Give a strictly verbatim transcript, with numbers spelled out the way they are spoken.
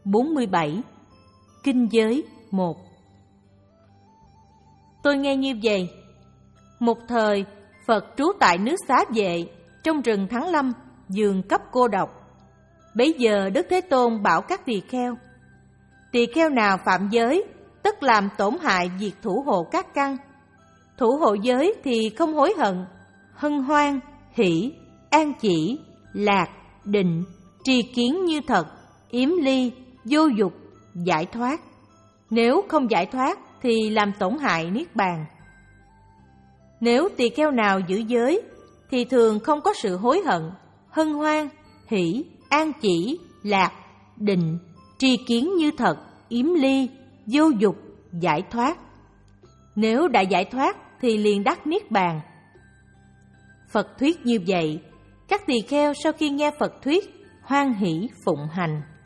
bốn mươi bảy. Kinh giới một. Tôi nghe như vậy. Một thời, Phật trú tại nước Xá Vệ, trong rừng Thắng Lâm, giường cấp cô độc. Bấy giờ Đức Thế Tôn bảo các tỳ kheo: tỳ kheo nào phạm giới, tất làm tổn hại việc thủ hộ các căn. Thủ hộ giới thì không hối hận, hân hoan, hỷ, an chỉ, lạc, định, trì kiến như thật, yếm ly, vô dục, giải thoát. Nếu không giải thoát thì làm tổn hại niết bàn. Nếu tỳ kheo nào giữ giới thì thường không có sự hối hận, hân hoan, hỷ, an chỉ, lạc, định, trì kiến như thật, yếm ly, vô dục, giải thoát. Nếu đã giải thoát thì liền đắc niết bàn. Phật thuyết như vậy, các tỳ kheo sau khi nghe Phật thuyết, hoan hỷ phụng hành.